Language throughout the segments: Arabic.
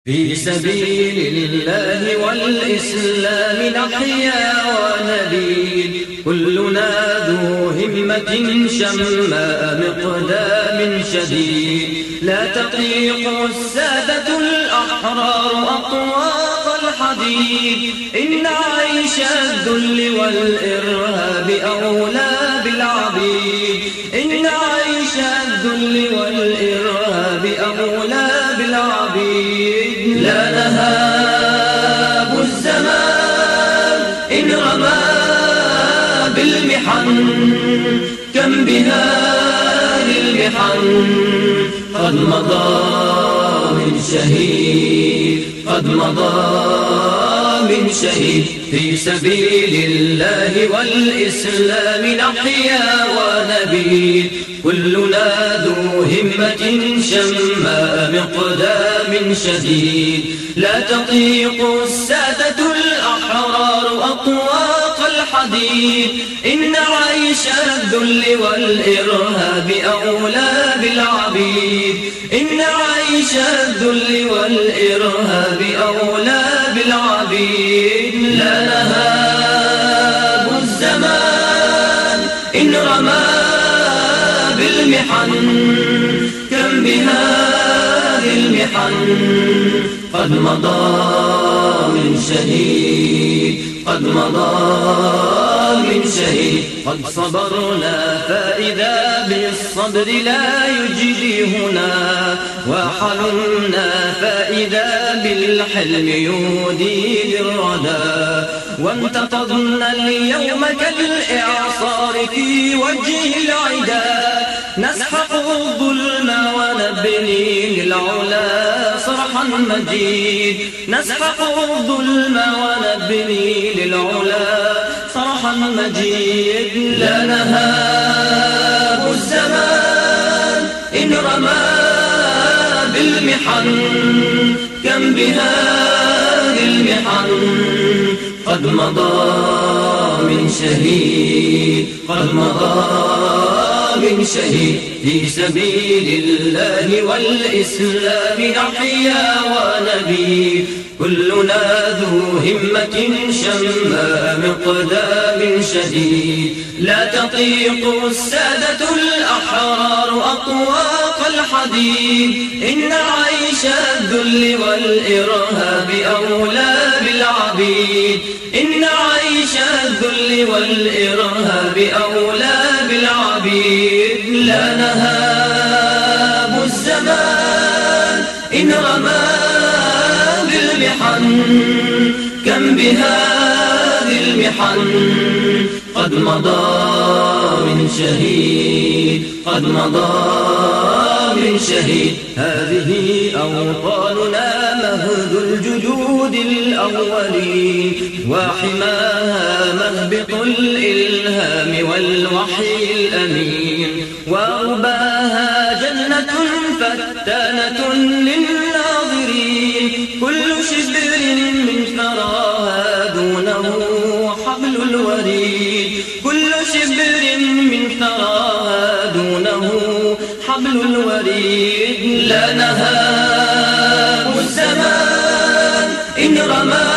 في سبيل الله والإسلام نحيا ونبيد، كلنا ذو همة شماء مقدام شديد. لا تطيق السادة الأحرار أطواق الحديد، إن عيش الذل والإرهاب أولى بالعبيد. إن عيش الذل والإرهاب أولى بالعبيد. لا نهاب الزمان إن رمى بالمحن، كم بهذه المحن قد مضى من شهيد، قد مضى من شهيد. في سبيل الله والإسلام نحيا ونبيد، كلنا ذو همة شماء مقدام شديد. لا تطيق السادة الأحرار أطواق الحديد، إن عيش الذل والإرهاب أولى بالعبيد. إن عيش الذل والإرهاب أولى بالعبيد. لا نهاب الزمان إن رمى بالمحن، كم بهذه المحن قد مضى من شهيد، قد مضى من شهيد. قد صبرنا فإذا بالصبر لا يجديهنا، وحلمنا فإذا بالحلم يودي للردى. وانتفضنا اليوم كالإعصار في وجه العدا، نسحق الظلم ونبني للعلا صرحا مجيد. نسحق الظلم ونبني للعلا صرحا مجيد. لا نهاب الزمان إن رمى بالمحن، كم بهذه المحن قد مضى من شهيد، قد مضى من شهيد. في سبيل الله والإسلام نحيا ونبيد، كلنا ذو همة شماء مقدام شديد. لا تطيق السادة الأحرار أطواق الحديد، إن عيش الذل والإرهاب أولى بالعبيد. إن عيش الذل والإرهاب أولى بالعبيد. لا نهاب الزمان إن رمى بالمحن، كم بهذه المحن قد مضى من شهيد، قد مضى من شهيد. هذه أوطاننا مهد الجدود الأولين، وحماها مهبط الإلهام والوحي الأمين. وأرباها جنة فتانة للناظرين، كل شبر من ثراها دونه حبل الوريد. كل شبر من ثراها دونه حبل الوريد. لا نهاب الزمان إن رمى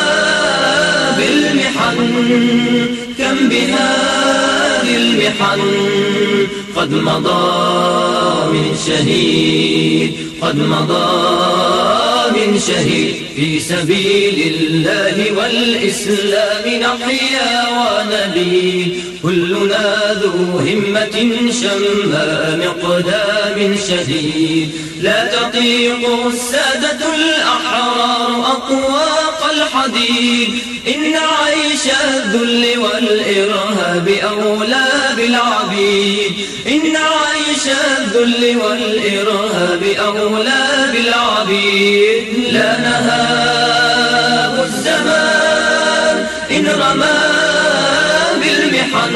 بالمحن، كم بهذه المحن قد مضى من شهيد، قد مضى من شهيد. في سبيل الله والإسلام نحيا ونبيد، كلنا ذو همة شماء مقدام شديد. لا تطيق السادة الأحرار أطواق الحديد، إن عيش الذل والإرهاب أولى بالعبيد. إن عيش الذل والإرهاب أولى بالعبيد. لا نهاب الزمان إن رمى بالمحن،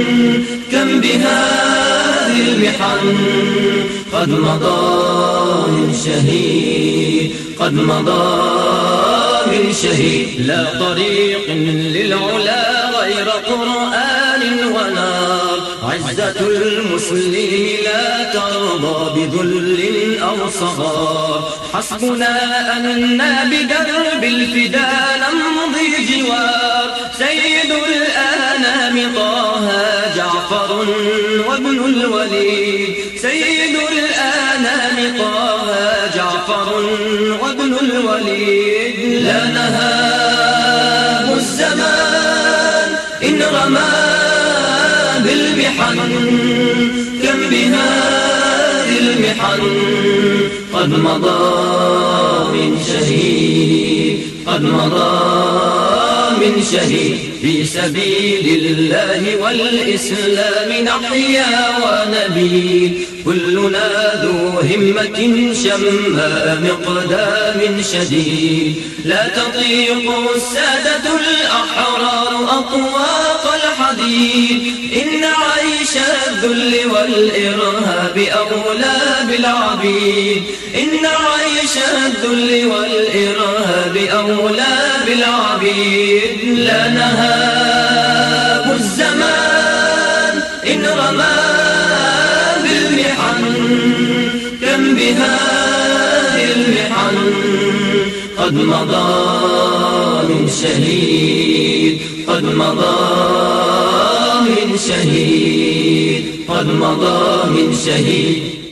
كم بهذه المحن قد مضى من شهيد، قد مضى من شهيد. لا طريق للعلا غير قرآن ونار، عزة المسلم لا ترضى بذل أو صغار. حسبنا أننا بدرب الفداء نمضي جوار. سيد الأنام طه جعفر وابن الوليد. سيد الأنام طه جعفر وابن الوليد. لا نهاب الزمان إن رمى بالمحن. كم بهذه المحن قد مضى من شهيد. قد مضى من شهيد. في سبيل الله والإسلام نحيا ونبيد. كلنا ذو همة شمّا مقدام شديد. لا تطيق السادة الأحرار أطواق الحديد. إن عيش الذل والإرهاب أولى بالعبيد. إن عيش الذل والإرهاب أولى بالعبيد. لا نهاب الزمان إن رمى بالمحن. كم بهذه المحن قد مضى من شهيد. قد مضى من شهيد. قد مضى من شهيد.